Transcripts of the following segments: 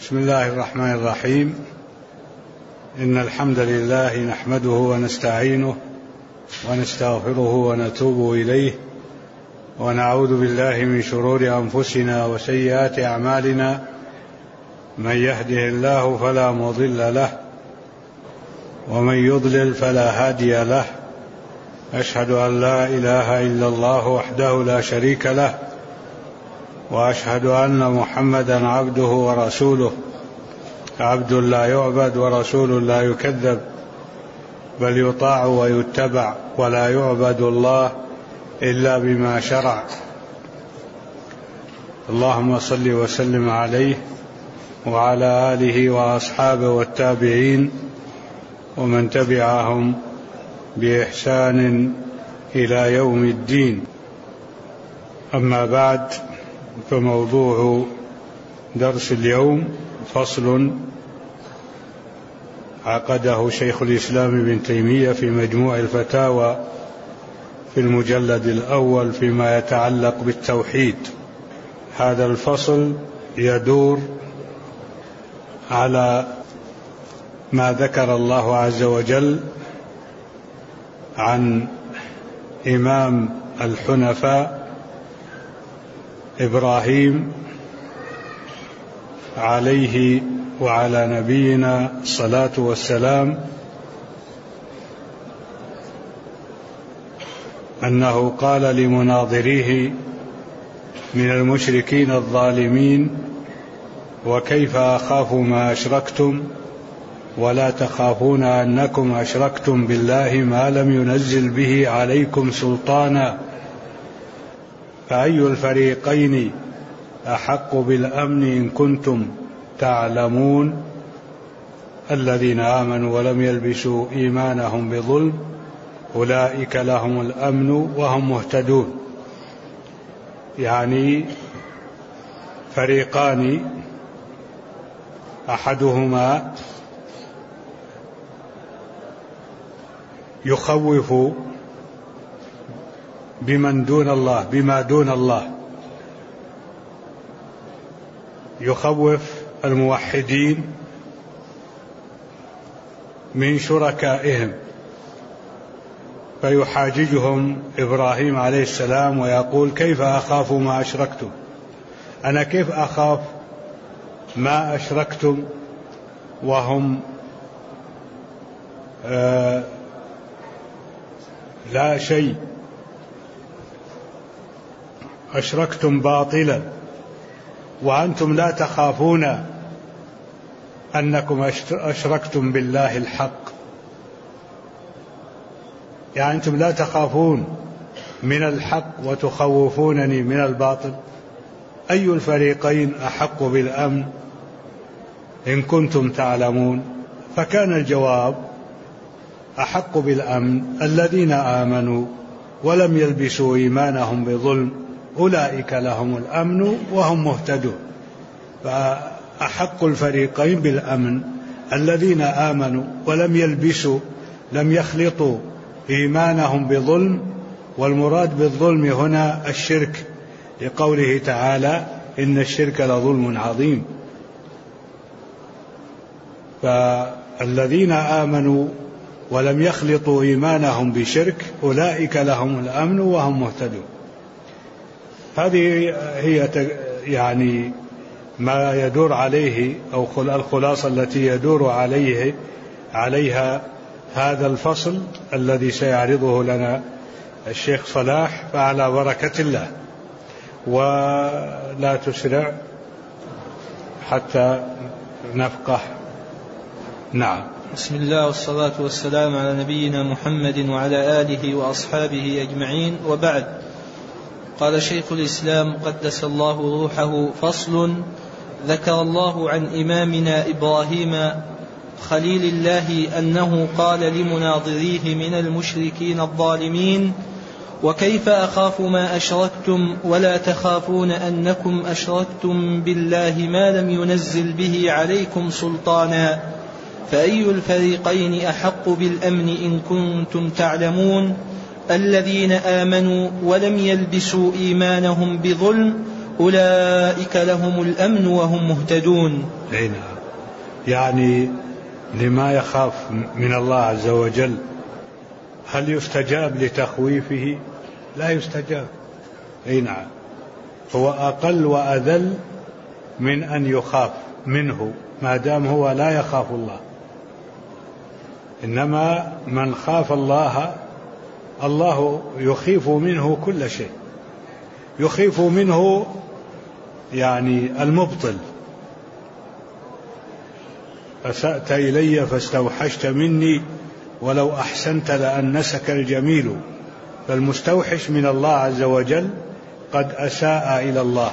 بسم الله الرحمن الرحيم. إن الحمد لله نحمده ونستعينه ونستغفره ونتوب إليه ونعوذ بالله من شرور أنفسنا وسيئات أعمالنا. من يهده الله فلا مضل له ومن يضلل فلا هادي له. أشهد أن لا إله إلا الله وحده لا شريك له وأشهد أن محمدا عبده ورسوله. عبد لا يعبد ورسول لا يكذب، بل يطاع ويتبع، ولا يعبد الله إلا بما شرع. اللهم صل وسلم عليه وعلى آله وأصحابه والتابعين ومن تبعهم بإحسان إلى يوم الدين. أما بعد، فموضوع درس اليوم فصل عقده شيخ الإسلام ابن تيمية في مجموع الفتاوى في المجلد الأول فيما يتعلق بالتوحيد. هذا الفصل يدور على ما ذكر الله عز وجل عن إمام الحنفاء إبراهيم عليه وعلى نبينا الصلاة والسلام، أنه قال لمناظريه من المشركين الظالمين: وكيف أخاف ما أشركتم ولا تخافون أنكم أشركتم بالله ما لم ينزل به عليكم سلطانا، فأي الفريقين أحق بالأمن إن كنتم تعلمون. الذين آمنوا ولم يلبسوا إيمانهم بظلم أولئك لهم الأمن وهم مهتدون. يعني فريقان، أحدهما يخوف بما دون الله، يخوف الموحدين من شركائهم، فيحاججهم إبراهيم عليه السلام ويقول: كيف أخاف ما أشركتم؟ أنا كيف أخاف ما أشركتم وهم لا شيء، أشركتم باطلا وأنتم لا تخافون أنكم أشركتم بالله الحق. يعني أنتم لا تخافون من الحق وتخوفونني من الباطل. أي الفريقين أحق بالأمن إن كنتم تعلمون؟ فكان الجواب: أحق بالأمن الذين آمنوا ولم يلبسوا إيمانهم بظلم أولئك لهم الأمن وهم مهتدون. فأحق الفريقين بالأمن الذين آمنوا ولم يلبسوا، لم يخلطوا إيمانهم بظلم، والمراد بالظلم هنا الشرك، لقوله تعالى: إن الشرك لظلم عظيم. فالذين آمنوا ولم يخلطوا إيمانهم بشرك أولئك لهم الأمن وهم مهتدون. هذه هي يعني ما يدور عليه، أو الخلاصة التي يدور عليها هذا الفصل الذي سيعرضه لنا الشيخ صلاح، فعلى بركة الله. ولا تسرع حتى نفقه. نعم. بسم الله والصلاة والسلام على نبينا محمد وعلى آله وأصحابه أجمعين، وبعد. قال شيخ الإسلام قدس الله روحه: فصل. ذكر الله عن إمامنا إبراهيم خليل الله أنه قال لمناظريه من المشركين الظالمين: وكيف أخاف ما أشركتم ولا تخافون أنكم أشركتم بالله ما لم ينزل به عليكم سلطانا، فأي الفريقين أحق بالأمن إن كنتم تعلمون؟ الذين آمنوا ولم يلبسوا إيمانهم بظلم أولئك لهم الأمن وهم مهتدون. يعني لما يخاف من الله عز وجل هل يستجاب لتخويفه؟ لا يستجاب. نعم، هو أقل وأذل من أن يخاف منه ما دام هو لا يخاف الله. إنما من خاف الله الله يخيف منه كل شيء، يخيف منه يعني المبطل. أسأت إلي فاستوحشت مني ولو أحسنت لأنسك الجميل. فالمستوحش من الله عز وجل قد أساء إلى الله.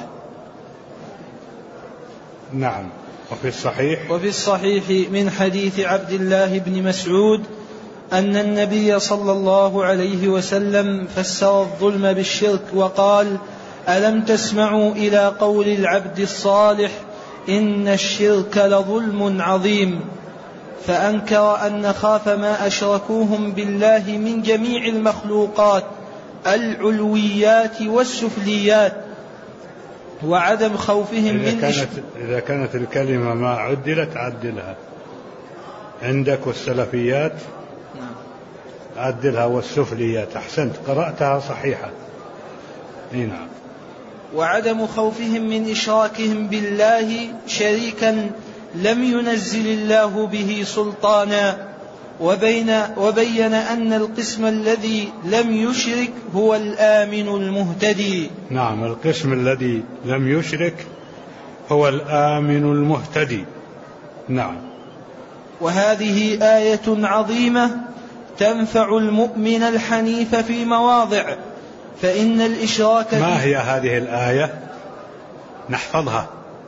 نعم. وفي الصحيح من حديث عبد الله بن مسعود أن النبي صلى الله عليه وسلم فسر الظلم بالشرك وقال: ألم تسمعوا إلى قول العبد الصالح إن الشرك لظلم عظيم، فأنكر أن نخاف ما أشركوهم بالله من جميع المخلوقات العلويات والسفليات، وعدم خوفهم إذا كانت الكلمة ما عدلت عدلها عندك، والسلفيات عدلها والسفليات. أحسنت، قرأتها صحيحة. نعم. وعدم خوفهم من إشراكهم بالله شريكا لم ينزل الله به سلطانا، وبين أن القسم الذي لم يشرك هو الآمن المهتدي. نعم، القسم الذي لم يشرك هو الآمن المهتدي. نعم. وهذه آية عظيمة تنفع المؤمن الحنيف في مواضع، فإن الإشراك ما هي هذه الآية؟ نحفظها.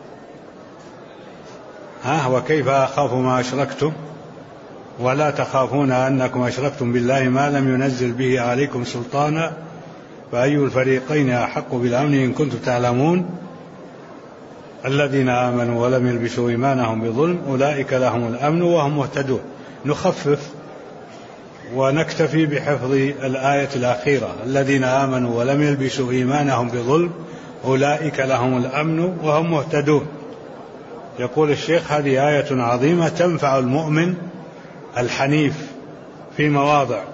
وكيف أخاف ما أشركتم ولا تخافون أنكم أشركتم بالله ما لم ينزل به عليكم سلطانا فأي الفريقين أحق بالأمن إن كنتم تعلمون الذين آمنوا ولم يلبسوا إيمانهم بظلم أولئك لهم الأمن وهم مهتدون. نخفف ونكتفي بحفظ الآية الأخيرة: الذين آمنوا ولم يلبسوا إيمانهم بظلم أولئك لهم الأمن وهم مهتدون. يقول الشيخ: هذه آية عظيمة تنفع المؤمن الحنيف في مواضع.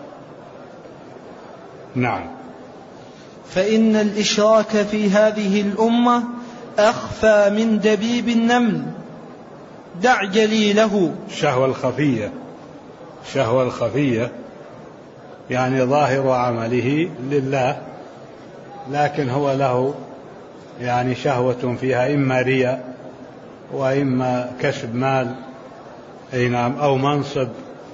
نعم. فإن الإشراك في هذه الأمة أخفى من دبيب النمل. دع جليله. شهوة الخفية يعني ظاهر عمله لله، لكن هو له يعني شهوة فيها إما رياء وإما كسب مال أو منصب.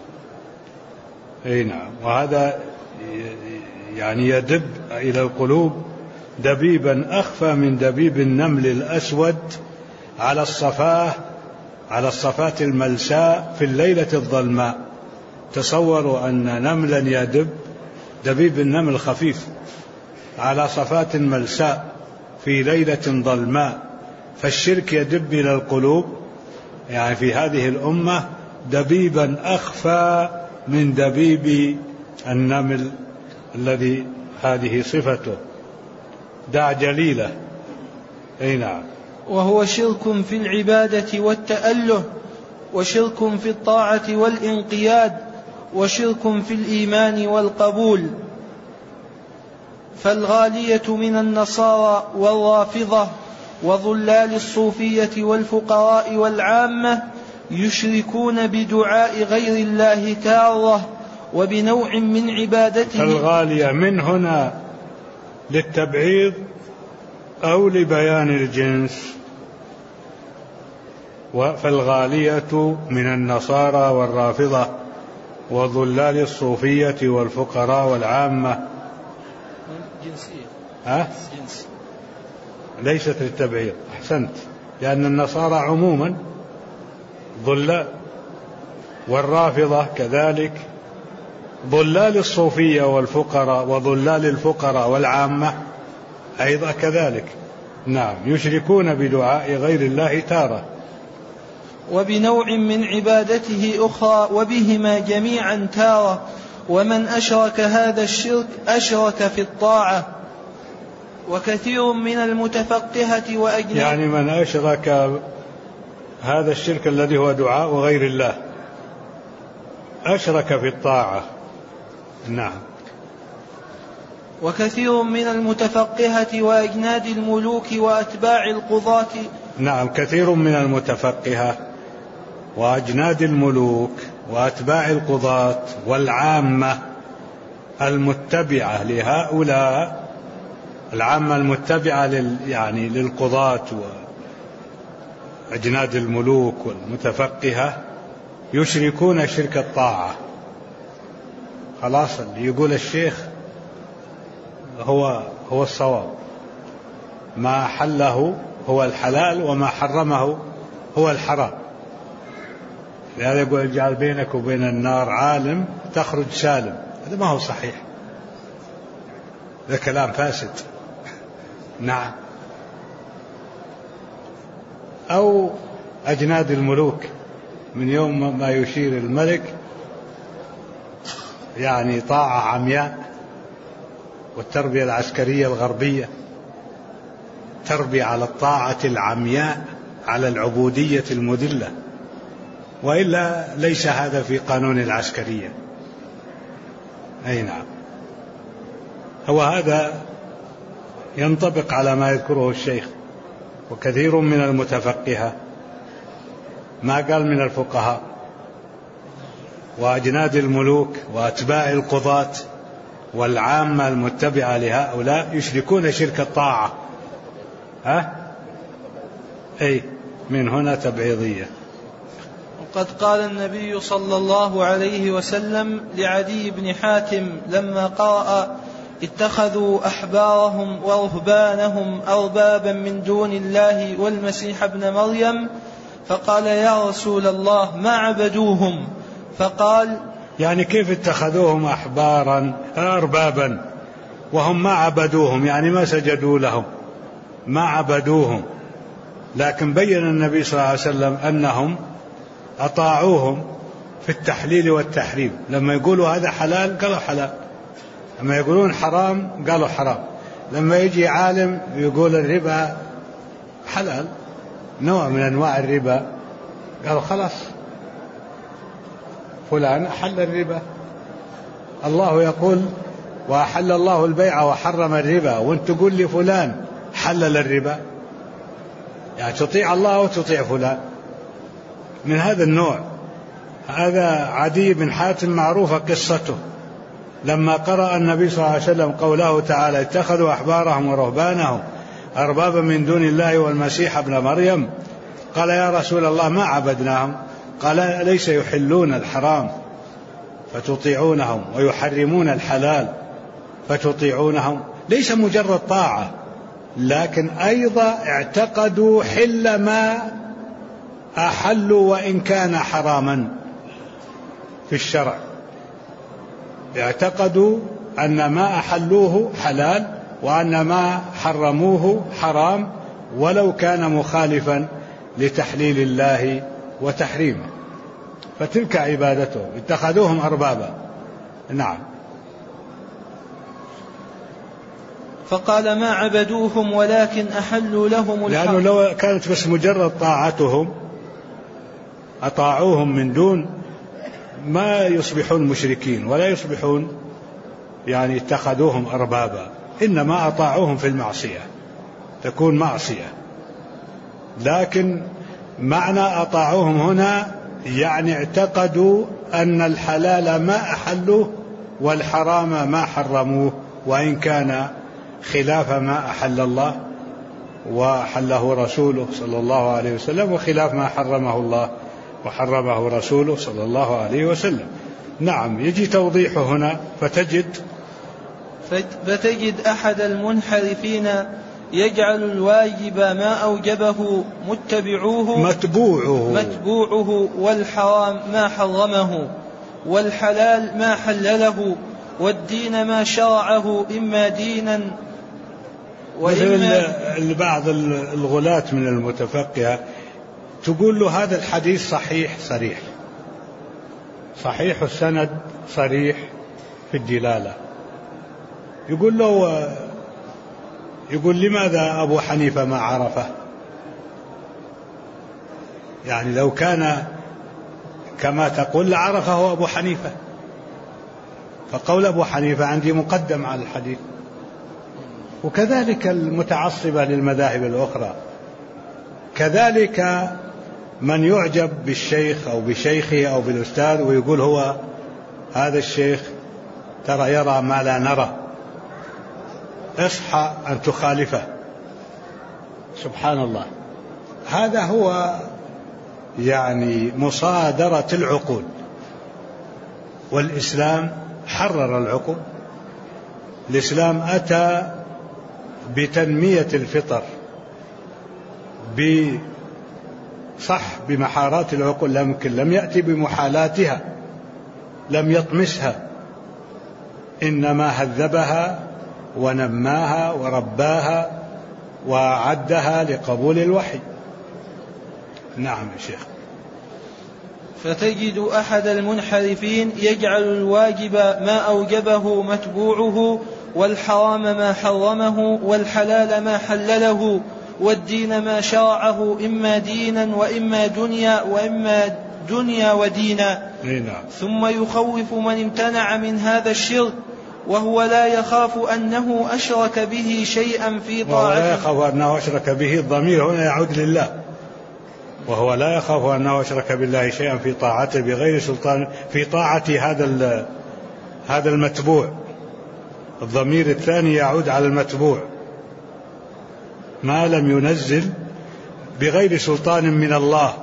نعم. وهذا يعني يدب إلى القلوب دبيبا أخفى من دبيب النمل الأسود على الصفات الملساء في الليلة الظلماء. تصوروا أن نملا يدب، دبيب النمل خفيف على صفات ملساء في ليلة ظلماء. فالشرك يدب إلى القلوب يعني في هذه الأمة دبيبا أخفى من دبيب النمل الذي هذه صفته. دع جليله. نعم. وهو شرك في العبادة والتأله، وشرك في الطاعة والإنقياد، وشرك في الإيمان والقبول. فالغالية من النصارى والرافضة وضلال الصوفية والفقراء والعامة يشركون بدعاء غير الله تارة وبنوع من عبادته. الغالية من هنا للتبعيض أو لبيان الجنس. فالغالية من النصارى والرافضة وضلال الصوفية والفقراء والعامة جنسية. جنس. ليست للتبعيض. أحسنت، لأن النصارى عموما ضلال، والرافضة كذلك، ضلال الصوفية والفقراء وضلال الفقراء والعامة أيضا كذلك. نعم. يشركون بدعاء غير الله تارة وبنوع من عبادته أخرى، وبهما جميعا تارة. ومن أشرك هذا الشرك أشرك في الطاعة. وكثير من المتفقهة وأجناد يعني من أشرك هذا الشرك الذي هو دعاء غير الله أشرك في الطاعة. نعم. وكثير من المتفقهة وأجناد الملوك وأتباع القضاة. نعم، كثير من المتفقهة وأجناد الملوك وأتباع القضاة والعامة المتبعة لهؤلاء، العامة المتبعة يعني للقضاة وأجناد الملوك والمتفقهة يشركون شرك الطاعة. خلاص، اللي يقول الشيخ هو الصواب، ما حله هو الحلال وما حرمه هو الحرام. لهذا يقول اجعل بينك وبين النار عالم تخرج سالم. هذا ما هو صحيح، هذا كلام فاسد. نعم. أو أجناد الملوك، من يوم ما يشير الملك يعني طاعة عمياء، والتربية العسكرية الغربية تربية على الطاعة العمياء، على العبودية المذلة، وإلا ليس هذا في قانون العسكرية. أي نعم. هو هذا ينطبق على ما يذكره الشيخ. وكثير من المتفقهة، ما قال من الفقهاء وأجناد الملوك وأتباع القضاة والعامة المتبعة لهؤلاء يشركون شرك الطاعة. أي من هنا تبعيضية. وقد قال النبي صلى الله عليه وسلم لعدي بن حاتم لما قرأ اتخذوا أحبارهم ورهبانهم أربابا من دون الله والمسيح ابن مريم، فقال يا رسول الله ما عبدوهم؟ فقال يعني كيف اتخذوهم أحبارا أربابا وهم ما عبدوهم؟ يعني ما سجدوا لهم، ما عبدوهم، لكن بين النبي صلى الله عليه وسلم أنهم أطاعوهم في التحليل والتحريم. لما يقولوا هذا حلال قالوا حلال، لما يقولون حرام قالوا حرام. لما يجي عالم يقول الربا حلال، نوع من أنواع الربا، قالوا خلاص فلان أحل الربا. الله يقول وأحل الله البيع وحرم الربا، وانت تقول لي فلان حلل الربا، يعني تطيع الله وتطيع فلان. من هذا النوع. هذا عدي بن حاتم معروفة قصته، لما قرأ النبي صلى الله عليه وسلم قوله تعالى اتخذوا أحبارهم ورهبانهم أربابا من دون الله والمسيح ابن مريم، قال يا رسول الله ما عبدناهم. قال أليس يحلون الحرام فتطيعونهم ويحرمون الحلال فتطيعونهم؟ ليس مجرد طاعة، لكن أيضا اعتقدوا حل ما أحلوا وإن كان حراما في الشرع. اعتقدوا أن ما أحلوه حلال وأن ما حرموه حرام ولو كان مخالفا لتحليل الله وتحريمه، فتلك عبادتهم، اتخذوهم أربابا. نعم. فقال ما عبدوهم ولكن أحلوا لهم الحق. لأنه لو كانت بس مجرد طاعتهم أطاعوهم من دون ما يصبحون مشركين ولا يصبحون يعني اتخذوهم أربابا، إنما أطاعوهم في المعصية، تكون معصية. لكن معنى أطاعوهم هنا يعني اعتقدوا أن الحلال ما أحلوه والحرام ما حرموه، وإن كان خلاف ما أحل الله وحله رسوله صلى الله عليه وسلم، وخلاف ما حرمه الله وحرمه رسوله صلى الله عليه وسلم. نعم. يجي توضيحه هنا فتجد أحد المنحرفين يجعل الواجب ما أوجبه متبوعه والحرام ما حرمه والحلال ما حلله والدين ما شرعه إما دينا وإما بعض الغلاة من المتفقهة تقول له هذا الحديث صحيح صريح، صحيح السند صريح في الدلالة، يقول له يقول لماذا أبو حنيفة ما عرفه؟ يعني لو كان كما تقول لعرفه أبو حنيفة، فقول أبو حنيفة عندي مقدم على الحديث. وكذلك المتعصبة للمذاهب الأخرى، كذلك من يعجب بالشيخ أو بشيخه أو بالأستاذ ويقول هو هذا الشيخ ترى يرى ما لا نرى، اصحى أن تخالفه. سبحان الله، هذا هو يعني مصادرة العقول. والإسلام حرر العقول. الإسلام أتى بتنمية الفطر، صح بمحارات العقول، لكن لم يأتي بمحالاتها، لم يطمسها، إنما هذبها ونماها ورباها وأعدها لقبول الوحي. نعم يا شيخ. فتجد أحد المنحرفين يجعل الواجب ما أوجبه متبوعه، والحرام ما حرمه، والحلال ما حلله، والدين ما شرعه، إما دينا وإما دنيا وإما دنيا ودينا. ثم يخوف من امتنع من هذا الشرك وهو لا يخاف أنه أشرك به شيئا في طاعته. وهو لا يخاف أنه أشرك به، الضمير هنا يعود لله. وهو لا يخاف أنه أشرك بالله شيئا في طاعته بغير سلطان، في طاعة هذا المتبوع. الضمير الثاني يعود على المتبوع ما لم ينزل بغير سلطان من الله.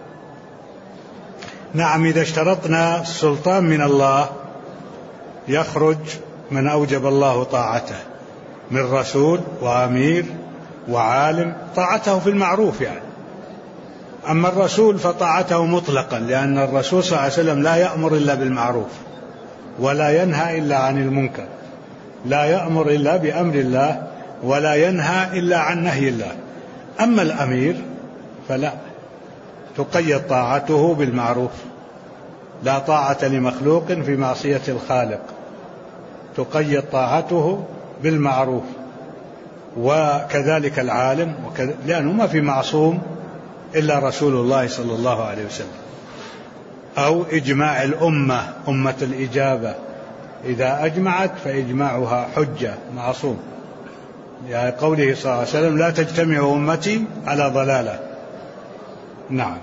نعم، إذا اشترطنا السلطان من الله يخرج من أوجب الله طاعته من رسول وأمير وعالم، طاعته في المعروف يعني. أما الرسول فطاعته مطلقا، لأن الرسول صلى الله عليه وسلم لا يأمر إلا بالمعروف ولا ينهى إلا عن المنكر، لا يأمر إلا بأمر الله ولا ينهى إلا عن نهي الله. أما الأمير فلا، تقيد طاعته بالمعروف، لا طاعة لمخلوق في معصية الخالق، تقيد طاعته بالمعروف. وكذلك العالم، لأنه ما في معصوم إلا رسول الله صلى الله عليه وسلم، أو إجماع الأمة، أمة الإجابة إذا أجمعت فإجماعها حجة معصوم، يعني قوله صلى الله عليه وسلم لا تجتمع أمتي على ضلالة. نعم.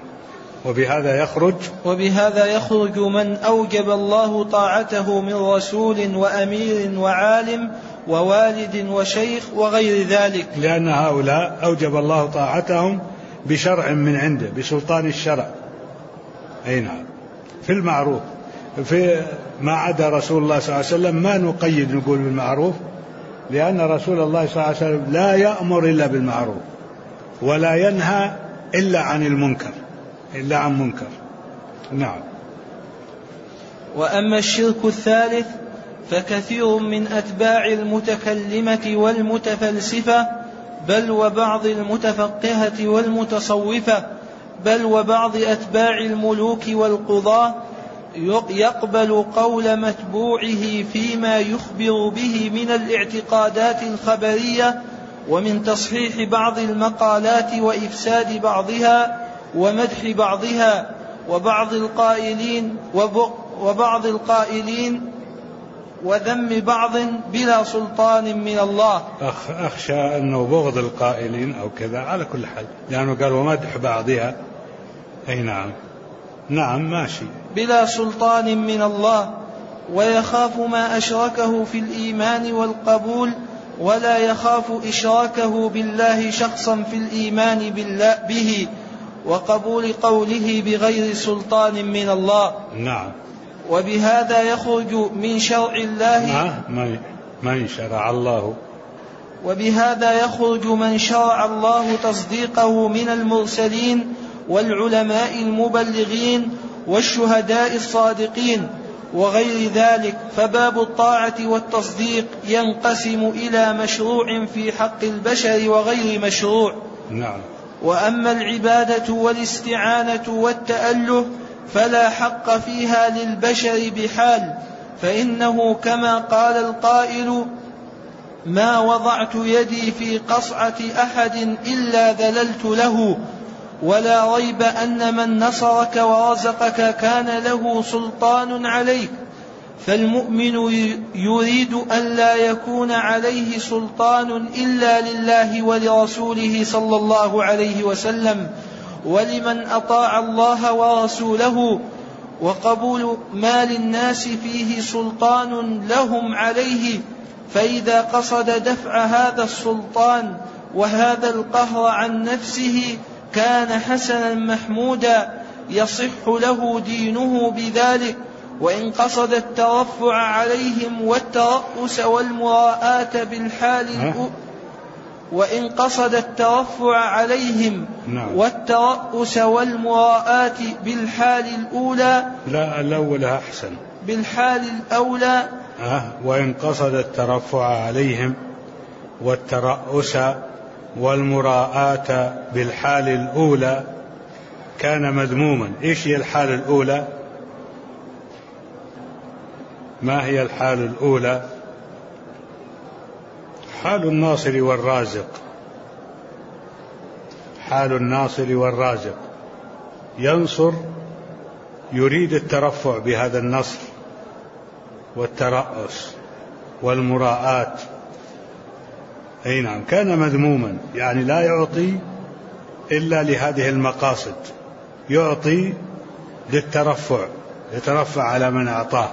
وبهذا يخرج من أوجب الله طاعته من رسول وأمير وعالم ووالد وشيخ وغير ذلك، لأن هؤلاء أوجب الله طاعتهم بشرع من عنده، بسلطان الشرع. أي نعم، في المعروف. في ما عدا رسول الله صلى الله عليه وسلم ما نقيد نقول بالمعروف، لأن رسول الله صلى الله عليه وسلم لا يأمر إلا بالمعروف ولا ينهى إلا عن المنكر، إلا عن منكر. نعم. وأما الشرك الثالث فكثير من أتباع المتكلمة والمتفلسفة، بل وبعض المتفقهة والمتصوفة، بل وبعض أتباع الملوك والقضاة يقبل قول متبوعه فيما يخبر به من الاعتقادات الخبرية، ومن تصحيح بعض المقالات وإفساد بعضها ومدح بعضها، وبعض القائلين وذم بعض بلا سلطان من الله. أخشى أنه بغض القائلين أو كذا، على كل حال لأنه قال ومدح بعضها. أي نعم. نعم ماشي. بلا سلطان من الله، ويخاف ما أشركه في الإيمان والقبول، ولا يخاف إشراكه بالله شخصا في الإيمان به وقبول قوله بغير سلطان من الله. نعم. وبهذا يخرج من شرع الله من شرع الله، وبهذا يخرج من شرع الله تصديقه من المرسلين والعلماء المبلغين والشهداء الصادقين وغير ذلك. فباب الطاعة والتصديق ينقسم إلى مشروع في حق البشر وغير مشروع. نعم. وأما العبادة والاستعانة والتأله فلا حق فيها للبشر بحال، فإنه كما قال القائل ما وضعت يدي في قصعة أحد إلا ذللت له، ولا ريب أن من نصرك ورزقك كان له سلطان عليك، فالمؤمن يريد أن لا يكون عليه سلطان إلا لله ولرسوله صلى الله عليه وسلم ولمن أطاع الله ورسوله، وقبول ما للناس فيه سلطان لهم عليه، فإذا قصد دفع هذا السلطان وهذا القهر عن نفسه كان حسنا محمودا يصح له دينه بذلك. وإن قصد الترفع عليهم والترأس والمراءة بالحال وإن قصد الترفع عليهم والترأس والمراءة بالحال الأولى، لا الأولى أحسن، بالحال الأولى. وإن قصد الترفع عليهم والترأس والمراءة بالحال الأولى كان مذموما. إيش هي الحال الأولى؟ ما هي الحال الأولى؟ حال الناصر والرازق. حال الناصر والرازق ينصر، يريد الترفع بهذا النصر والترأس والمراءات، أي نعم، كان مذموما، يعني لا يعطي إلا لهذه المقاصد، يعطي للترفع، يترفع على من أعطاه،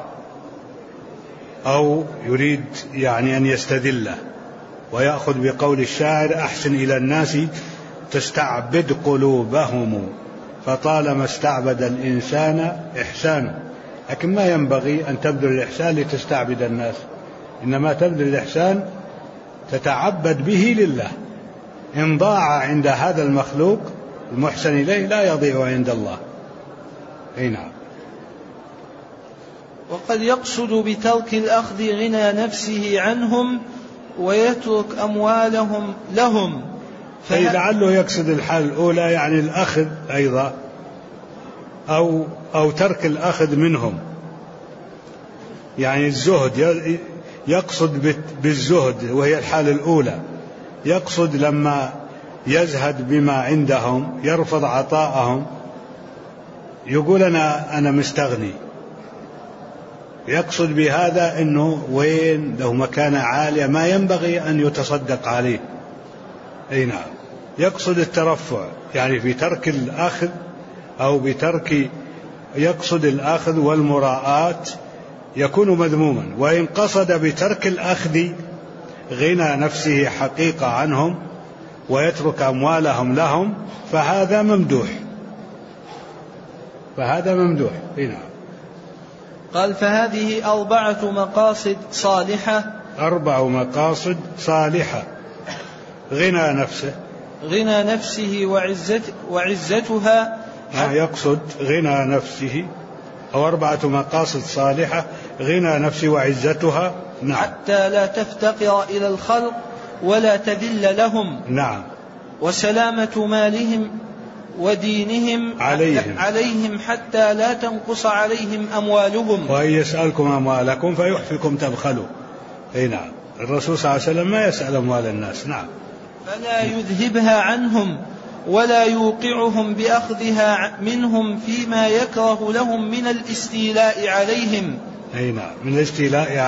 أو يريد يعني أن يستدله ويأخذ بقول الشاعر: أحسن إلى الناس تستعبد قلوبهم، فطالما استعبد الإنسان إحسانه. لكن ما ينبغي أن تبذل الإحسان لتستعبد الناس، إنما تبذل الإحسان تتعبد به لله. إن ضاع عند هذا المخلوق المحسن إليه لا يضيع عند الله. أي نعم. وقد يقصد بترك الأخذ غنى نفسه عنهم ويترك أموالهم لهم، فلعله يقصد الحال الأولى يعني الأخذ أيضا، أو ترك الأخذ منهم، يعني الزهد، يقصد بالزهد وهي الحال الأولى، يقصد لما يزهد بما عندهم يرفض عطاءهم، يقول أنا مستغني، يقصد بهذا أنه وين له مكانة عالية ما ينبغي أن يتصدق عليه. أي نعم. يقصد الترفع يعني في ترك الأخذ أو بترك، يقصد الأخذ والمراءات يكون مذموما. وإن قصد بترك الأخذ غنى نفسه حقيقة عنهم ويترك أموالهم لهم فهذا ممدوح، فهذا ممدوح. نعم. قال: فهذه 4 مقاصد صالحة. 4 مقاصد صالحة: غنى نفسه وعزتها. يقصد غنى نفسه، أو 4 مقاصد صالحة: غنى نفسه وعزتها. نعم. حتى لا تفتقر إلى الخلق ولا تذل لهم. نعم. وسلامة مالهم ودينهم عليهم حتى لا تنقص عليهم أموالهم. وإن يسألكم أموالكم فيحفكم تبخلوا. أي نعم. الرسول صلى الله عليه وسلم ما يسأل أموال الناس. نعم. فلا يذهبها عنهم ولا يوقعهم بأخذها منهم فيما يكره لهم من الاستيلاء عليهم. أي نعم. من الاستيلاء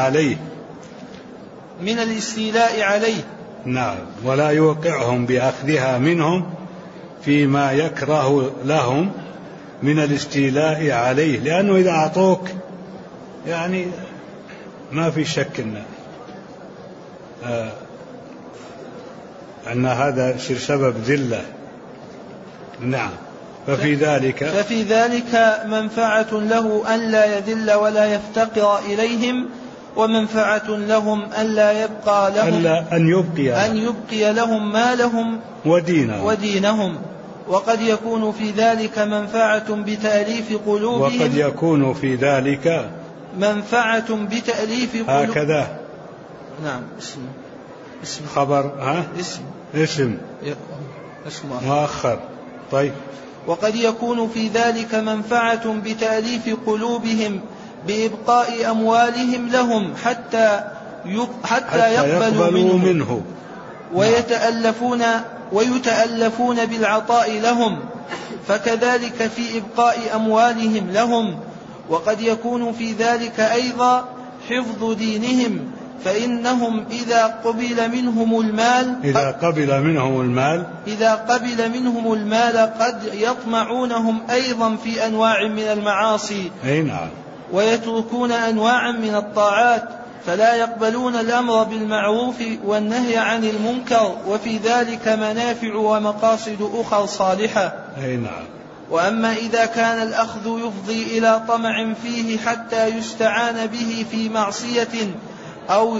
عليه. نعم. ولا يوقعهم بأخذها منهم فيما يكره لهم من الاستيلاء عليه، لأنه إذا أعطوك يعني ما في شك أن هذا سبب ذلة. نعم. ففي ذلك منفعة له أن لا يذل ولا يفتقر إليهم، ومنفعة لهم أن لا يبقى لهم أن يبقي لهم مالهم ودينهم. وقد يكون في ذلك منفعة بتأليف قلوبهم. هكذا. نعم. اسم خبر. اسم مؤخر. طيب. وقد يكون في ذلك منفعة بتأليف قلوبهم بإبقاء أموالهم لهم حتى يقبلوا منه ويتألفون بالعطاء لهم، فكذلك في إبقاء أموالهم لهم. وقد يكون في ذلك أيضا حفظ دينهم، فإنهم إذا قبل منهم المال قد يطمعونهم أيضا في أنواع من المعاصي، ويتركون أنواعا من الطاعات، فلا يقبلون الأمر بالمعروف والنهي عن المنكر، وفي ذلك منافع ومقاصد أخرى صالحة. وأما إذا كان الأخذ يفضي إلى طمع فيه حتى يستعان به في معصية أو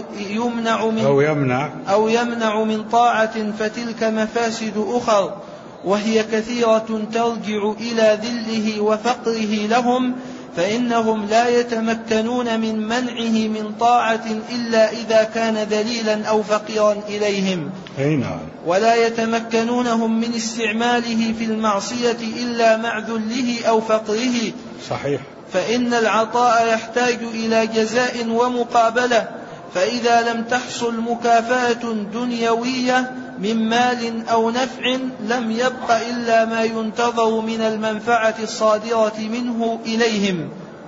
يمنع من طاعة، فتلك مفاسد أخرى، وهي كثيرة ترجع إلى ذله وفقره لهم، فإنهم لا يتمكنون من منعه من طاعة إلا إذا كان ذليلا أو فقيرا إليهم، ولا يتمكنونهم من استعماله في المعصية إلا مع ذله أو فقره. صحيح. فإن العطاء يحتاج إلى جزاء ومقابلة، فإذا لم تحصل مكافأة دنيوية من مال أو نفع لم يبق إلا ما ينتظر من المنفعة الصادرة منه إليهم.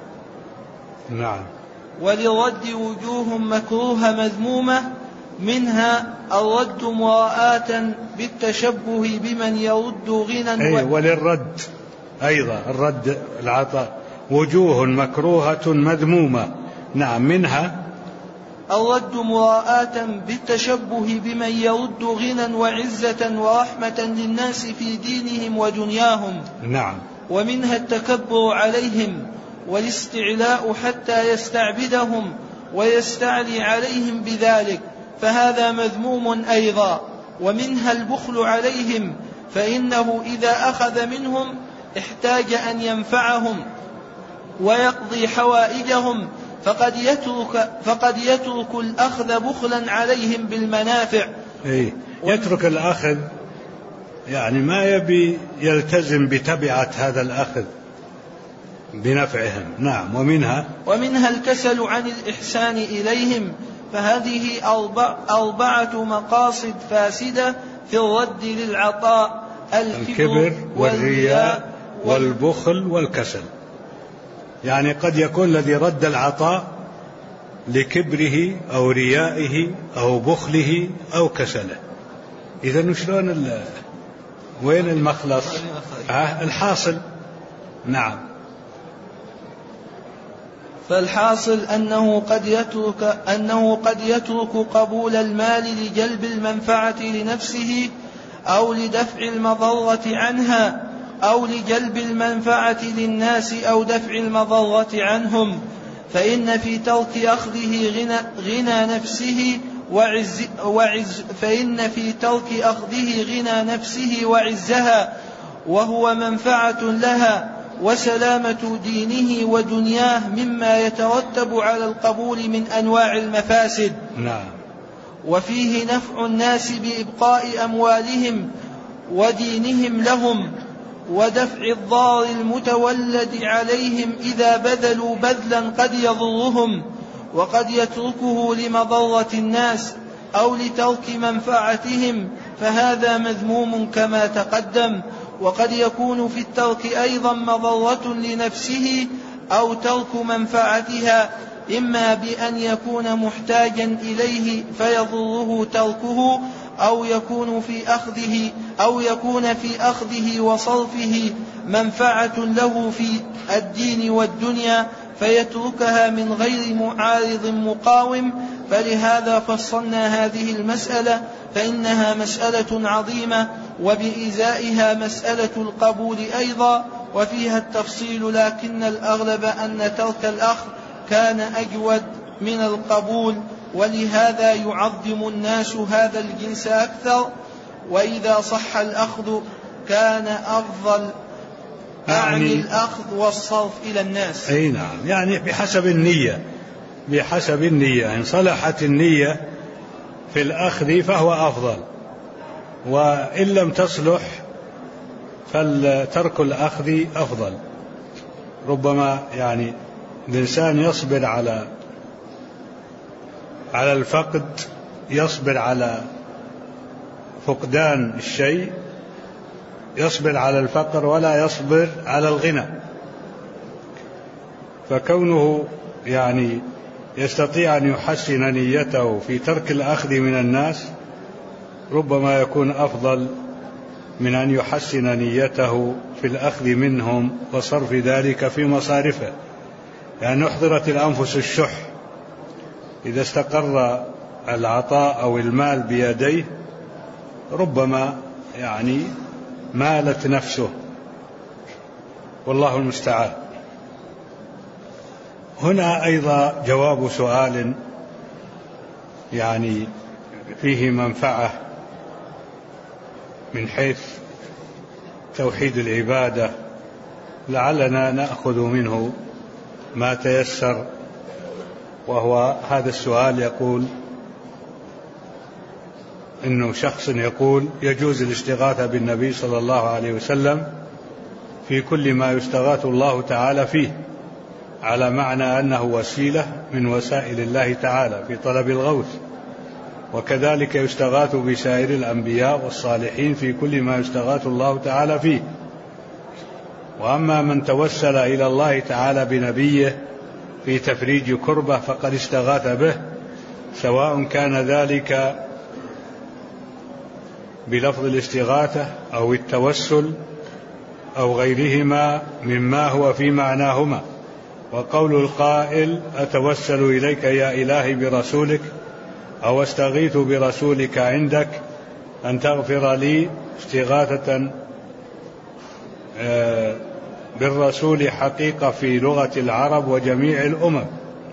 وللرد وجوه مكروهة مذمومة، منها الرد مراءة بالتشبه بمن يرد غنى وللرد أيضا الرد العطاء وجوه مكروهة مذمومة. منها الرد مراءة بالتشبه بمن يرد غنى وعزة ورحمة للناس في دينهم ودنياهم. ومنها التكبر عليهم والاستعلاء حتى يستعبدهم ويستعلي عليهم بذلك، فهذا مذموم أيضا. ومنها البخل عليهم، فإنه إذا أخذ منهم احتاج أن ينفعهم ويقضي حوائجهم، فقد يترك الأخذ بخلا عليهم بالمنافع. يترك الأخذ، يعني ما يبي يلتزم بتبعة هذا الأخذ بنفعهم. ومنها الكسل عن الإحسان إليهم، فهذه أربعة مقاصد فاسدة في الرد للعطاء: الكبر والرياء والبخل والكسل. يعني قد يكون الذي رد العطاء لكبره أو ريائه أو بخله أو كسله. إذن شلون وين المخلص؟ الحاصل. فالحاصل أنه قد يترك قبول المال لجلب المنفعة لنفسه أو لدفع المضرة عنها، أو لجلب المنفعة للناس أو دفع المضرة عنهم، فإن في ترك أخذه غنى نفسه وعزها، وهو منفعة لها وسلامة دينه ودنياه، مما يترتب على القبول من أنواع المفاسد. وفيه نفع الناس بإبقاء أموالهم ودينهم لهم، ودفع الضار المتولد عليهم إذا بذلوا بذلا قد يضرهم، وقد يتركه لمضرة الناس أو لترك منفعتهم، فهذا مذموم كما تقدم. وقد يكون في الترك أيضا مضرة لنفسه أو ترك منفعتها، إما بأن يكون محتاجا إليه فيضره تركه، أو يكون في أخذه وصرفه منفعة له في الدين والدنيا فيتركها من غير معارض مقاوم. فلهذا فصلنا هذه المسألة، فإنها مسألة عظيمة، وبإزائها مسألة القبول أيضا، وفيها التفصيل، لكن الأغلب أن ترك الأخذ كان أجود من القبول، ولهذا يعظم الناس هذا الجنس أكثر. وإذا صح الأخذ كان أفضل، أعني الأخذ والصرف إلى الناس. يعني بحسب النية إن صلحت النية في الأخذ فهو أفضل، وإن لم تصلح فالترك الأخذ أفضل. ربما يعني الإنسان يصبر على على الفقد، يصبر على فقدان الشيء، يصبر على الفقر ولا يصبر على الغنى. فكونه يعني يستطيع أن يحسن نيته في ترك الأخذ من الناس ربما يكون أفضل من أن يحسن نيته في الأخذ منهم وصرف ذلك في مصارفه، لأن أحضرت الأنفس الشح. إذا استقر العطاء أو المال بيديه ربما يعني مالت نفسه، والله المستعان. هنا أيضا جواب سؤال يعني فيه منفعة من حيث توحيد العبادة، لعلنا نأخذ منه ما تيسر. وهو هذا السؤال يقول إنه شخص يقول يجوز الاستغاثة بالنبي صلى الله عليه وسلم في كل ما يستغاث الله تعالى فيه، على معنى أنه وسيلة من وسائل الله تعالى في طلب الغوث، وكذلك يستغاث بسائر الأنبياء والصالحين في كل ما يستغاث الله تعالى فيه. وأما من توسل إلى الله تعالى بنبيه في تفريج كربة فقد استغاث به، سواء كان ذلك بلفظ الاستغاثة أو التوسل أو غيرهما مما هو في معناهما. وقول القائل أتوسل إليك يا إلهي برسولك أو استغيث برسولك عندك أن تغفر لي، استغاثة بالرسول حقيقة في لغة العرب وجميع الأمم.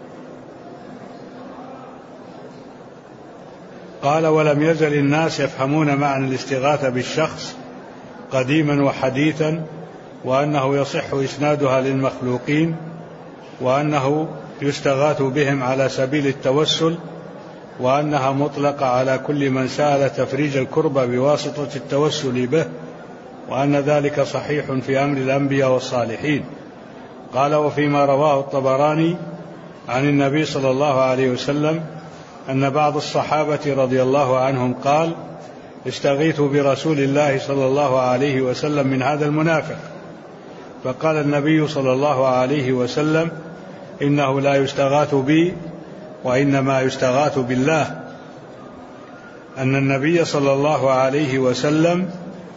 قال ولم يزل الناس يفهمون معنى الاستغاثة بالشخص قديما وحديثا، وأنه يصح إسنادها للمخلوقين، وأنه يستغاث بهم على سبيل التوسل، وأنها مطلقة على كل من سأل تفريج الكربة بواسطة التوسل به، وأن ذلك صحيح في أمر الأنبياء والصالحين. قال وفيما رواه الطبراني عن النبي صلى الله عليه وسلم أن بعض الصحابة رضي الله عنهم قال استغيثوا برسول الله صلى الله عليه وسلم من هذا المنافق، فقال النبي صلى الله عليه وسلم إنه لا يستغاث بي وإنما يستغاث بالله. أن النبي صلى الله عليه وسلم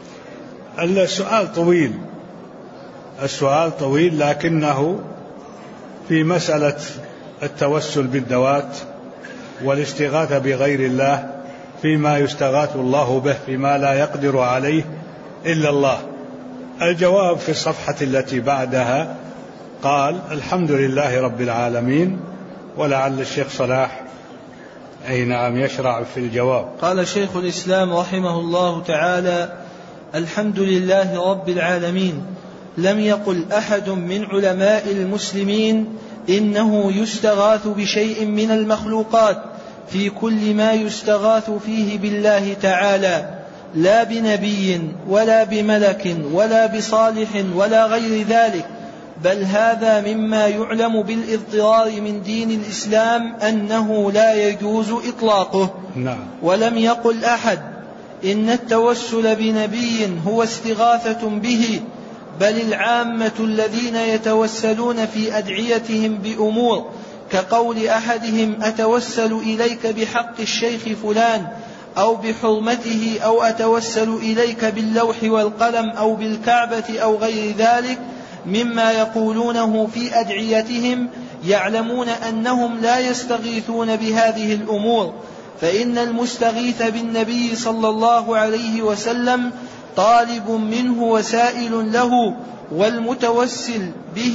السؤال طويل لكنه في مسألة التوسل بالذوات والاستغاثة بغير الله فيما يستغاث الله به فيما لا يقدر عليه إلا الله. الجواب في الصفحة التي بعدها قال الحمد لله رب العالمين. ولعل الشيخ صلاح يشرع في الجواب. قال شيخ الإسلام رحمه الله تعالى الحمد لله رب العالمين. لم يقل أحد من علماء المسلمين إنه يستغاث بشيء من المخلوقات في كل ما يستغاث فيه بالله تعالى، لا بنبي ولا بملك ولا بصالح ولا غير ذلك، بل هذا مما يعلم بالاضطرار من دين الإسلام أنه لا يجوز إطلاقه. ولم يقل أحد إن التوسل بنبي هو استغاثة به، بل العامة الذين يتوسلون في أدعيتهم بأمور كقول أحدهم أتوسل إليك بحق الشيخ فلان أو بحرمته، أو أتوسل إليك باللوح والقلم أو بالكعبة أو غير ذلك مما يقولونه في أدعيتهم، يعلمون أنهم لا يستغيثون بهذه الأمور، فإن المستغيث بالنبي صلى الله عليه وسلم طالب منه وسائل له، والمتوسل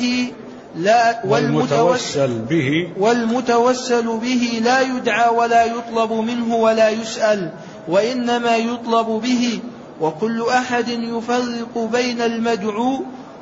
به لا يدعى ولا يطلب منه ولا يسأل، وإنما يطلب به. وكل أحد يفرق بين المدعو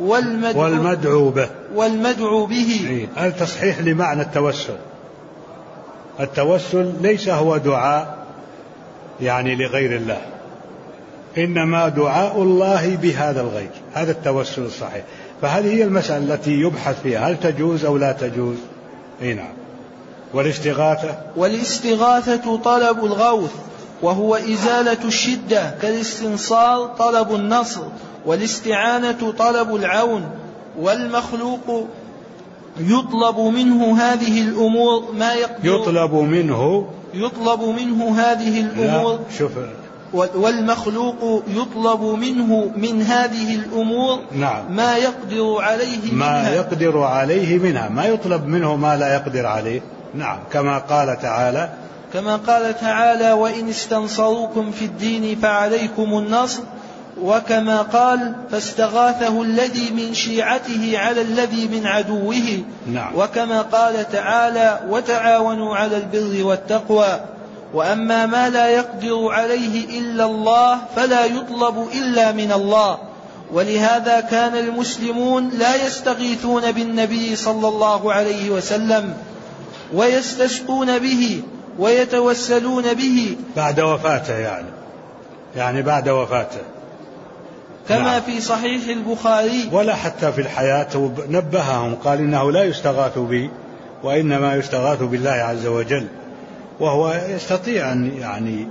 والمدعو به. هذا تصحيح لمعنى التوسل. التوسل ليس هو دعاء يعني لغير الله، إنما دعاء الله بهذا الغير، هذا التوسل الصحيح. فهذه هي المسألة التي يبحث فيها، هل تجوز أو لا تجوز؟ نعم. والاستغاثة طلب الغوث وهو إزالة الشدة كالاستنصار طلب النصر، والاستعانة طلب العون. والمخلوق يطلب منه هذه الأمور ما يقدر يطلب منه هذه الأمور والمخلوق يطلب منه من هذه الأمور ما يقدر عليه منها ما يطلب منه ما لا يقدر عليه. نعم، كما قال تعالى وإن استنصروكم في الدين فعليكم النصر، وكما قال فاستغاثه الذي من شيعته على الذي من عدوه. وكما قال تعالى وتعاونوا على البر والتقوى. وأما ما لا يقدر عليه إلا الله فلا يطلب إلا من الله. ولهذا كان المسلمون لا يستغيثون بالنبي صلى الله عليه وسلم ويستسقون به ويتوسلون به بعد وفاته، يعني بعد وفاته، كما في صحيح البخاري. ولا حتى في الحياة نبههم، قال إنه لا يستغاث بي وإنما يستغاث بالله عز وجل، وهو يستطيع أن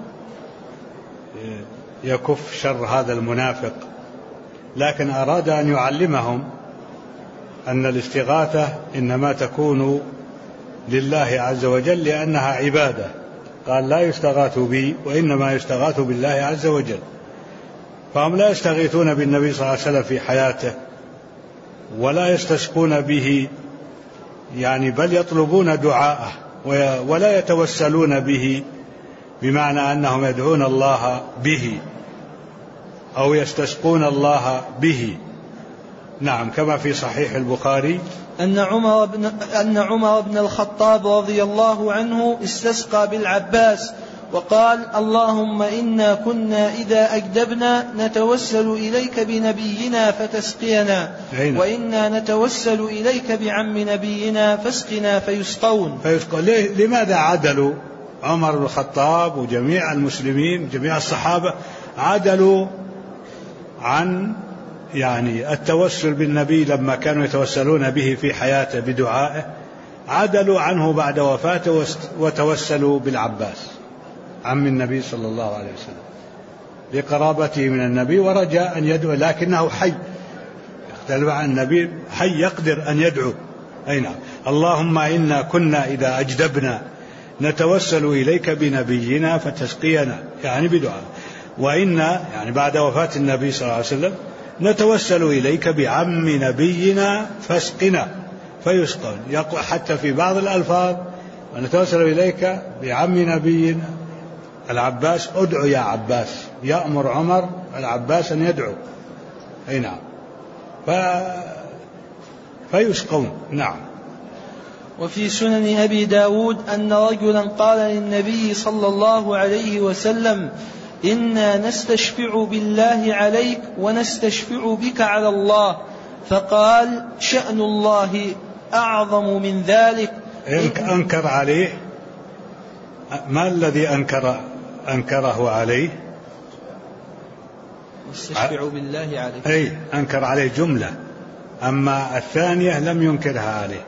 يكف شر هذا المنافق، لكن أراد أن يعلمهم أن الاستغاثة إنما تكون لله عز وجل لأنها عبادة. قال لا يستغاث بي وإنما يستغاث بالله عز وجل. فهم لا يستغيثون بالنبي صلى الله عليه وسلم في حياته ولا يستسقون به، بل يطلبون دعاءه ولا يتوسلون به، بمعنى أنهم يدعون الله به أو يستسقون الله به. نعم، كما في صحيح البخاري أن عمر بن الخطاب رضي الله عنه استسقى بالعباس وقال اللهم إنا كنا إذا أجدبنا نتوسل إليك بنبينا فتسقينا، وإنا نتوسل إليك بعم نبينا فاسقنا فيسقون. لماذا عدلوا عمر بن الخطاب وجميع المسلمين جميع الصحابة عدلوا عن التوسل بالنبي لما كانوا يتوسلون به في حياته بدعائه؟ عدلوا عنه بعد وفاته وتوسلوا بالعباس عم النبي صلى الله عليه وسلم لقرابته من النبي ورجاء أن يدعو، لكنه حي يختلف عن النبي، حي يقدر أن يدعو. نعم، اللهم إنا كنا إذا أجدبنا نتوسل إليك بنبينا فتسقينا، بدعاء. وإنا بعد وفاة النبي صلى الله عليه وسلم نتوسل إليك بعم نبينا فاسقنا فيسقون. يقول حتى في بعض الألفاظ ونتوسل إليك بعم نبينا العباس، ادعو يا عباس، يأمر عمر العباس أن يدعو. نعم، فيسقون. نعم. وفي سنن أبي داود أن رجلا قال للنبي صلى الله عليه وسلم إنا نستشفع بالله عليك ونستشفع بك على الله، فقال شأن الله أعظم من ذلك. أنكر عليه. ما الذي أنكره عليه؟ نستشفع بالله عليك. أنكر عليه جملة، أما الثانية لم ينكرها عليه،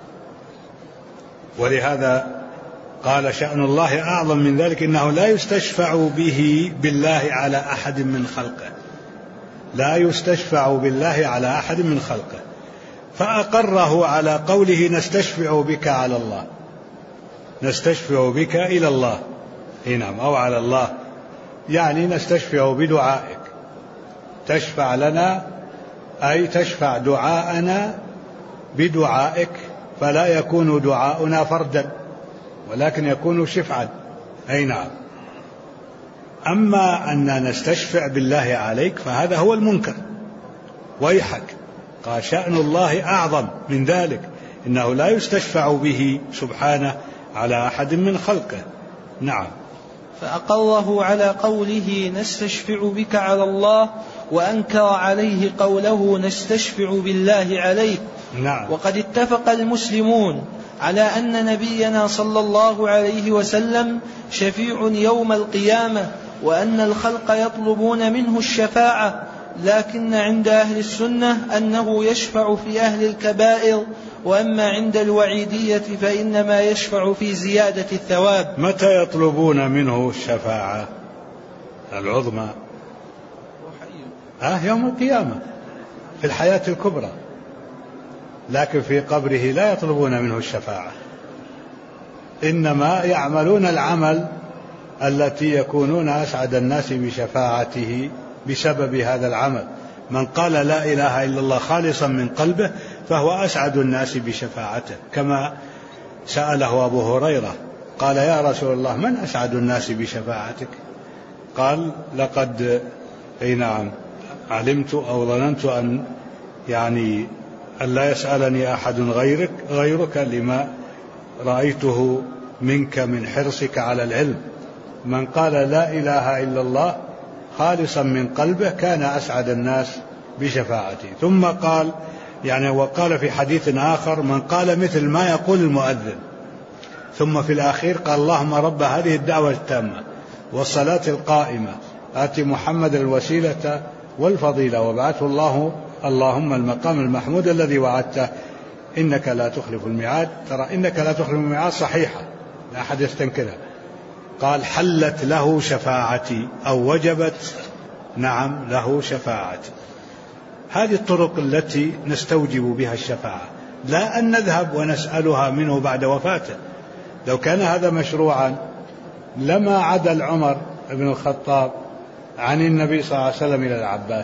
ولهذا قال شأن الله أعظم من ذلك، إنه لا يستشفع به بالله على أحد من خلقه، لا يستشفع بالله على أحد من خلقه. فأقره على قوله نستشفع بك على الله، نستشفع بك إلى الله، نعم، أو على الله، نستشفع بدعائك، تشفع لنا أي تشفع دعاءنا بدعائك، فلا يكون دعاؤنا فردا ولكن يكون شفعا. نعم. أما أن نستشفع بالله عليك فهذا هو المنكر، ويحك. قال شأن الله أعظم من ذلك، إنه لا يستشفع به سبحانه على أحد من خلقه. نعم. فأقره على قوله نستشفع بك على الله، وأنكر عليه قوله نستشفع بالله عليك. نعم. وقد اتفق المسلمون على أن نبينا صلى الله عليه وسلم شفيع يوم القيامة، وأن الخلق يطلبون منه الشفاعة، لكن عند أهل السنة أنه يشفع في أهل الكبائر وأما عند الوعيدية فإنما يشفع في زيادة الثواب. متى يطلبون منه الشفاعة العظمى؟ يوم القيامة في الحياة الكبرى، لكن في قبره لا يطلبون منه الشفاعة، إنما يعملون العمل التي يكونون أسعد الناس بشفاعته بسبب هذا العمل. من قال لا إله إلا الله خالصا من قلبه فهو أسعد الناس بشفاعته، كما سأله أبو هريرة قال يا رسول الله من أسعد الناس بشفاعتك؟ قال لقد نعم علمت أو ظننت أن لا يسألني أحد غيرك لما رأيته منك من حرصك على العلم. من قال لا إله إلا الله خالصا من قلبه كان أسعد الناس بشفاعته. ثم قال وقال في حديث آخر من قال مثل ما يقول المؤذن. ثم في الأخير قال اللهم رب هذه الدعوة التامة والصلاة القائمة آت محمد الوسيلة والفضيلة وابعثه اللهم المقام المحمود الذي وعدته إنك لا تخلف الميعاد. ترى إنك لا تخلف الميعاد صحيحة لا أحد يستنكرها. قال حلت له شفاعتي أو وجبت له شفاعتي. هذه الطرق التي نستوجب بها الشفاعة، لا أن نذهب ونسألها منه بعد وفاته. لو كان هذا مشروعا لما عدل عمر بن الخطاب عن النبي صلى الله عليه وسلم إلى العباس،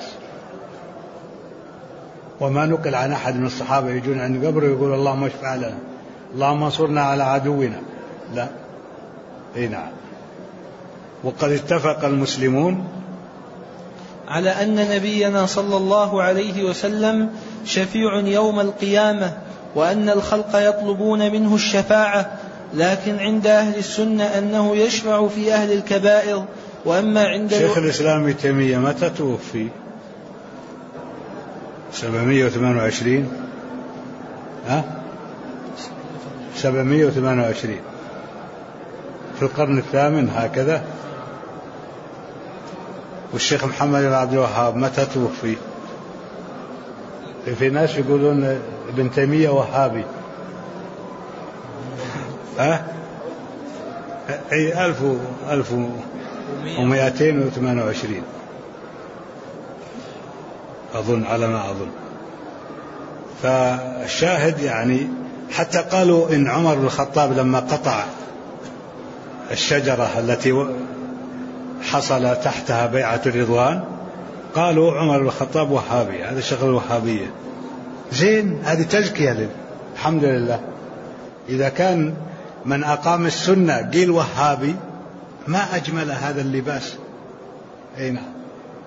وما نقل عن أحد من الصحابة يجون عند قبره يقول اللهم اشفع لنا اللهم انصرنا على عدونا، لا. نعم. وقد اتفق المسلمون على أن نبينا صلى الله عليه وسلم شفيع يوم القيامة، وأن الخلق يطلبون منه الشفاعة، لكن عند أهل السنة أنه يشفع في أهل الكبائر. وأما عند شيخ الإسلام ابن تيمية متى توفي؟ 728 728 في القرن الثامن هكذا. والشيخ محمد بن عبد الوهاب متى توفي؟ في ناس يقولون ابن تيمية وهابي. 1228 أظن على ما أظن. فالشاهد حتى قالوا إن عمر بن الخطاب لما قطع الشجرة التي حصل تحتها بيعة الرضوان قالوا عمر بن الخطاب وهابي، هذا شغل الوهابية. زين، هذه تزكية الحمد لله. إذا كان من أقام السنة قيل وهابي ما أجمل هذا اللباس. نعم.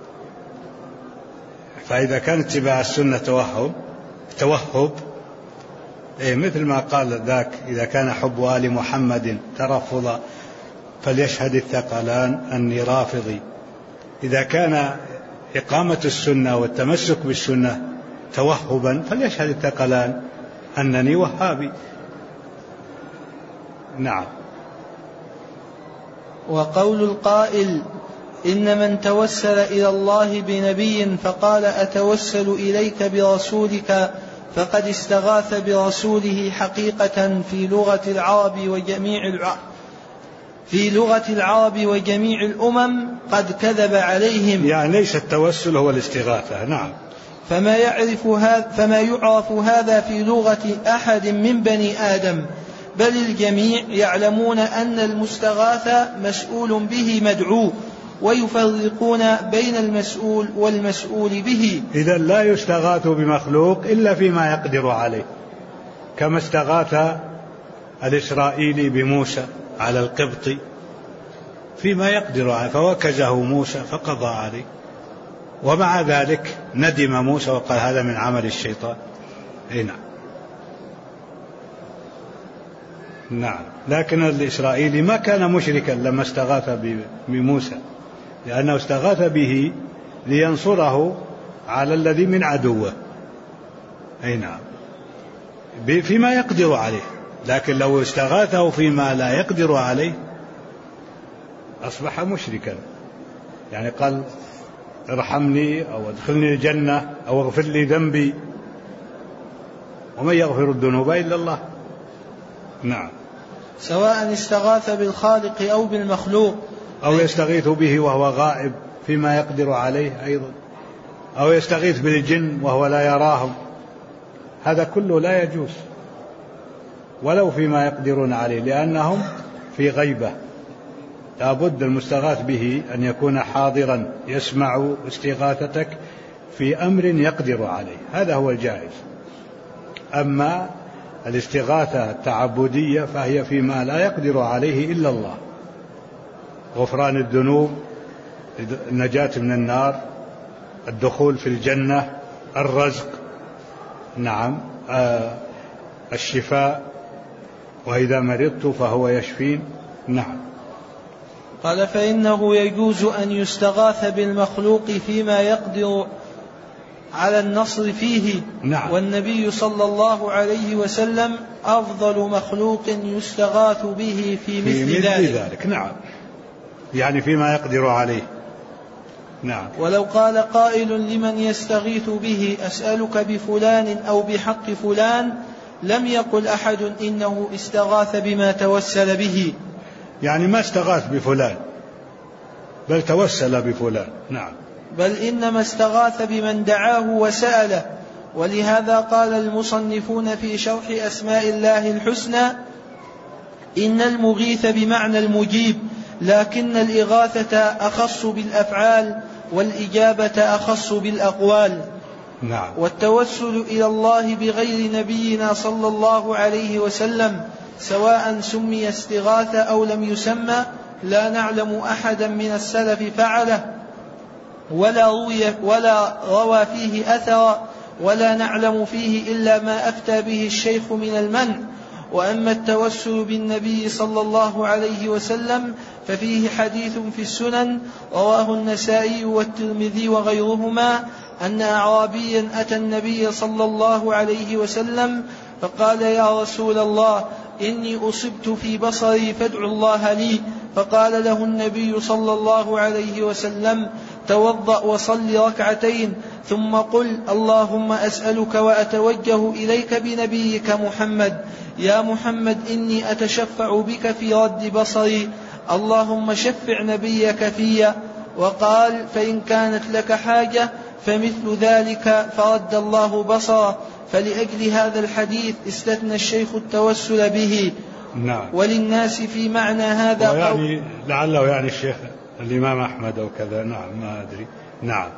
فإذا كان اتباع السنة توهب مثل ما قال ذاك إذا كان حب آل محمد ترفضا فليشهد الثقلان أني رافضي. إذا كان إقامة السنة والتمسك بالسنة توهبا فليشهد الثقلان أنني وهابي. نعم. وقول القائل إن من توسل إلى الله بنبي فقال أتوسل إليك برسولك فقد استغاث برسوله حقيقة في لغة العرب وجميع الأمم قد كذب عليهم. ليس التوسل هو الاستغاثة. نعم. فما يعرف هذا في لغة أحد من بني آدم، بل الجميع يعلمون أن المستغاث مسؤول به مدعو، ويفرقون بين المسؤول والمسؤول به. إذا لا يستغاث بمخلوق إلا فيما يقدر عليه، كما استغاث الإسرائيلي بموسى على القبطي فيما يقدر عليه فوكزه موسى فقضى عليه، ومع ذلك ندم موسى وقال هذا من عمل الشيطان. نعم. لكن الإسرائيلي ما كان مشركا لما استغاث بموسى، لأنه استغاث به لينصره على الذي من عدوه. نعم. فيما يقدر عليه، لكن لو استغاثه فيما لا يقدر عليه أصبح مشركا. قال ارحمني أو ادخلني الجنة أو اغفر لي ذنبي. ومن يغفر الذنوب إلا الله. نعم. سواء استغاث بالخالق أو بالمخلوق، أو يستغيث به وهو غائب فيما يقدر عليه أيضا، أو يستغيث بالجن وهو لا يراهم، هذا كله لا يجوز ولو فيما يقدرون عليه، لأنهم في غيبة. لابد المستغاث به أن يكون حاضرا يسمع استغاثتك في أمر يقدر عليه، هذا هو الجائز. أما الاستغاثة التعبدية فهي فيما لا يقدر عليه إلا الله، غفران الذنوب، النجاة من النار، الدخول في الجنة، الرزق، نعم، الشفاء، وإذا مرضت فهو يشفين. نعم. قال فإنه يجوز أن يستغاث بالمخلوق فيما يقدر على النصر فيه. نعم. والنبي صلى الله عليه وسلم أفضل مخلوق يستغاث به في مثل ذلك. نعم، يعني فيما يقدر عليه. نعم. ولو قال قائل لمن يستغيث به أسألك بفلان أو بحق فلان، لم يقل أحد إنه استغاث بما توسل به، يعني ما استغاث بفلان بل توسل بفلان. نعم. بل إنما استغاث بمن دعاه وسأله. ولهذا قال المصنفون في شرح أسماء الله الحسنى إن المغيث بمعنى المجيب، لكن الإغاثة أخص بالأفعال والإجابة أخص بالأقوال. نعم. والتوسل إلى الله بغير نبينا صلى الله عليه وسلم سواء سمي استغاثة أو لم يسمى لا نعلم أحدا من السلف فعله ولا روى فيه أثرا، ولا نعلم فيه إلا ما أفتى به الشيخ من المنع. وأما التوسل بالنبي صلى الله عليه وسلم ففيه حديث في السنن رواه النسائي والترمذي وغيرهما أن أعرابيا أتى النبي صلى الله عليه وسلم فقال يا رسول الله إني أصبت في بصري فادعوا الله لي. فقال له النبي صلى الله عليه وسلم توضأ وصل ركعتين ثم قل اللهم أسألك وأتوجه إليك بنبيك محمد يا محمد إني أتشفع بك في رد بصري اللهم شفع نبيك في. وقال فإن كانت لك حاجة فمثل ذلك فرد الله بصره. فلأجل هذا الحديث استثنى الشيخ التوسل به. نعم. وللناس في معنى هذا يعني لعله يعني الشيخ الإمام أحمد أو كذا. نعم، ما أدري. نعم.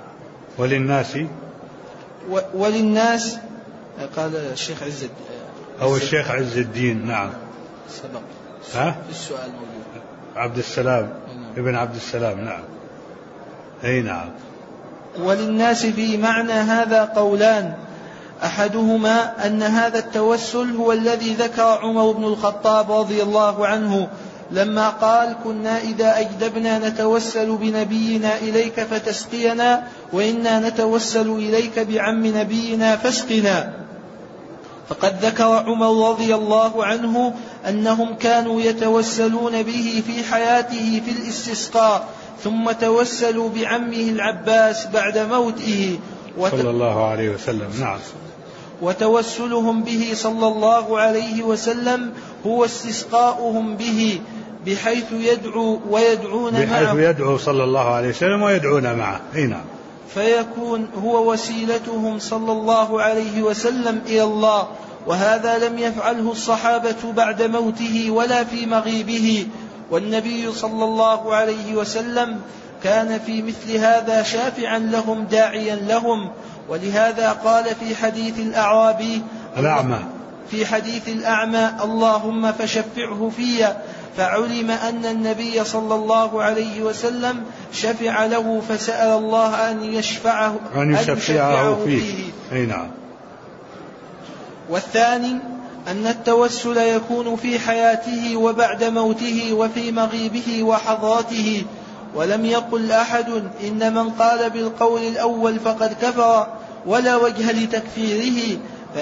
وللناس قال الشيخ عز الدين أو الشيخ عز الدين. نعم، سبق في السؤال موجود. عبد السلام ابن عبد السلام. نعم. أي نعم. وللناس في معنى هذا قولان، أحدهما أن هذا التوسل هو الذي ذكر عمر بن الخطاب رضي الله عنه لما قال كنا إذا أجدبنا نتوسل بنبينا إليك فتسقينا وإنا نتوسل إليك بعم نبينا فاسقنا. فقد ذكر عمر رضي الله عنه أنهم كانوا يتوسلون به في حياته في الاستسقاء ثم توسلوا بعمه العباس بعد موته صلى الله عليه وسلم. نعم. وتوسلهم به صلى الله عليه وسلم هو استسقاؤهم به بحيث يدعو ويدعون معه، بحيث يدعو صلى الله عليه وسلم ويدعون معه. نعم. فيكون هو وسيلتهم صلى الله عليه وسلم إلى الله، وهذا لم يفعله الصحابة بعد موته ولا في مغيبه. والنبي صلى الله عليه وسلم كان في مثل هذا شافعا لهم داعيا لهم. ولهذا قال في حديث الأعمى اللهم فشفعه في. فعلم أن النبي صلى الله عليه وسلم شفع له فسأل الله أن يشفعه فيه. أي نعم. والثاني أن التوسل يكون في حياته وبعد موته وفي مغيبه وحضرته. ولم يقل أحد إن من قال بالقول الأول فقد كفر ولا وجه لتكفيره،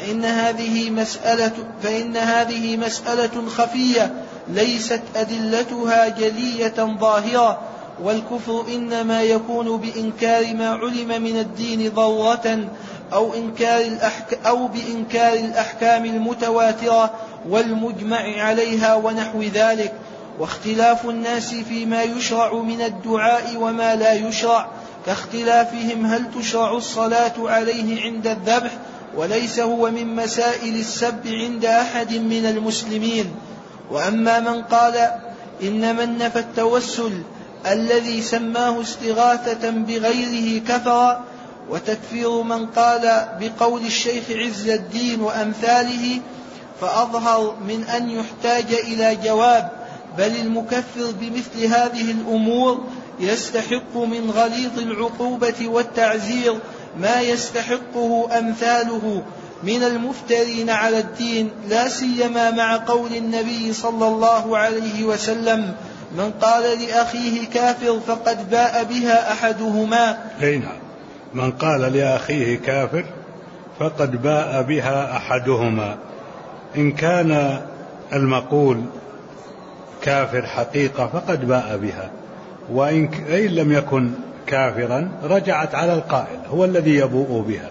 فإن هذه مسألة خفية ليست أدلتها جلية ظاهرة. والكفر إنما يكون بإنكار ما علم من الدين ضرورة أو بإنكار الأحكام المتواترة والمجمع عليها ونحو ذلك، واختلاف الناس فيما يشرع من الدعاء وما لا يشرع، كاختلافهم هل تشرع الصلاة عليه عند الذبح، وليس هو من مسائل السب عند أحد من المسلمين. وأما من قال إن من نفى التوسل الذي سماه استغاثة بغيره كفر، وتكفير من قال بقول الشيخ عز الدين وأمثاله فأظهر من أن يحتاج إلى جواب، بل المكفر بمثل هذه الأمور يستحق من غليظ العقوبة والتعزير ما يستحقه أمثاله من المفترين على الدين، لا سيما مع قول النبي صلى الله عليه وسلم: من قال لأخيه كافر فقد باء بها أحدهما. من قال لأخيه كافر فقد باء بها أحدهما. إن كان المقول كافر حقيقة فقد باء بها، وإن لم يكن كافرا رجعت على القائل، هو الذي يبوء بها.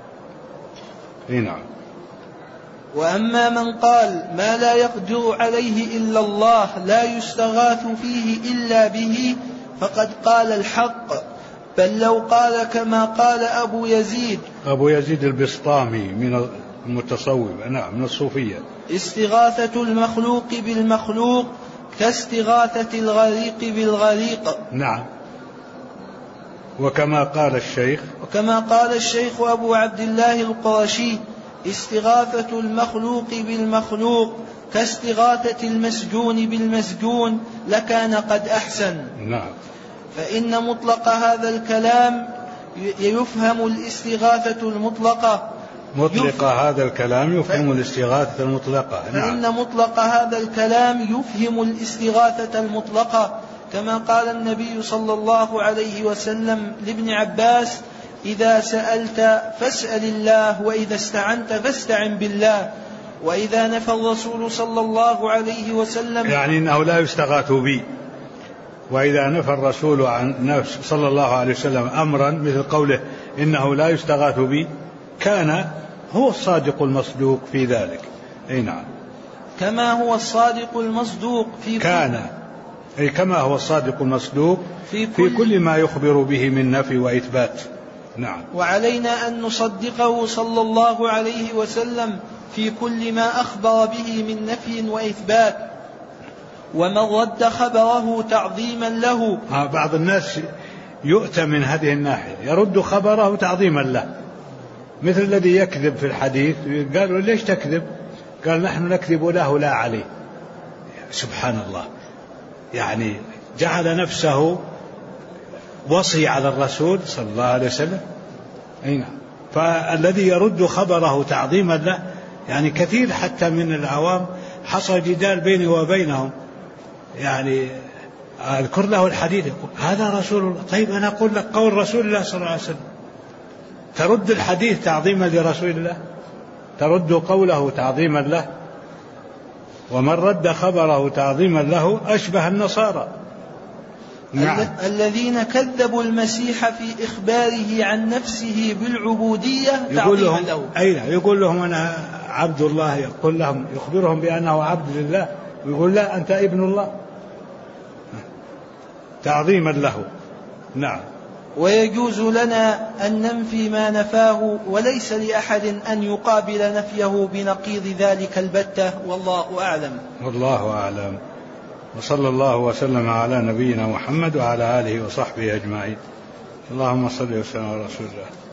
نعم. وأما من قال ما لا يقدر عليه إلا الله لا يستغاث فيه إلا به فقد قال الحق، بل لو قال كما قال أبو يزيد البسطامي من المتصوف، نعم، من الصوفية: استغاثة المخلوق بالمخلوق كاستغاثة الغريق بالغريق. نعم. وكما قال الشيخ أبو عبد الله القرشي: استغاثة المخلوق بالمخلوق كاستغاثة المسجون بالمسجون لكان قد أحسن. نعم. فإن مطلق هذا الكلام يفهم الاستغاثة المطلقة. هذا الكلام يفهم الاستغاثة المطلقة. فإن مطلق هذا الكلام يفهم الاستغاثة المطلقة، كما قال النبي صلى الله عليه وسلم لابن عباس: إذا سألت فاسأل الله، وإذا استعنت فاستعن بالله. وإذا نفى الرسول صلى الله عليه وسلم، يعني أنه لا يستغاث بي، وإذا نفى الرسول عن نفسه صلى الله عليه وسلم أمرا مثل قوله إنه لا يستغاث بي، كان هو الصادق المصدوق في ذلك. نعم. كما هو الصادق المصدوق كما هو الصادق المصدوق في كل ما يخبر به من نفي وإثبات. نعم. وعلينا أن نصدقه صلى الله عليه وسلم في كل ما أخبر به من نفي وإثبات. ومن رد خبره تعظيما له، بعض الناس يؤتى من هذه الناحية، يرد خبره تعظيما له، مثل الذي يكذب في الحديث. قالوا: ليش تكذب؟ قال: نحن نكذب له لا عليه. سبحان الله، يعني جعل نفسه وصي على الرسول صلى الله عليه وسلم. فالذي يرد خبره تعظيما له، يعني كثير حتى من العوام حصل جدال بيني وبينهم، يعني أذكر له الحديث: هذا رسول الله. طيب أنا أقول لك قول رسول الله صلى الله عليه وسلم، ترد الحديث تعظيما لرسول الله، ترد قوله تعظيما له. ومن رد خبره تعظيما له أشبه النصارى. نعم. الذين كذبوا المسيح في إخباره عن نفسه بالعبودية تعظيما له. يقول لهم أنا عبد الله، يقول لهم يخبرهم بأنه عبد لله، ويقول: لا، أنت ابن الله، تعظيما له. نعم. ويجوز لنا أن ننفي ما نفاه، وليس لأحد أن يقابل نفيه بنقيض ذلك البتة، والله أعلم. والله أعلم. وصلى الله وسلم على نبينا محمد وعلى آله وصحبه أجمعين. اللهم صل وسلم على رسول الله.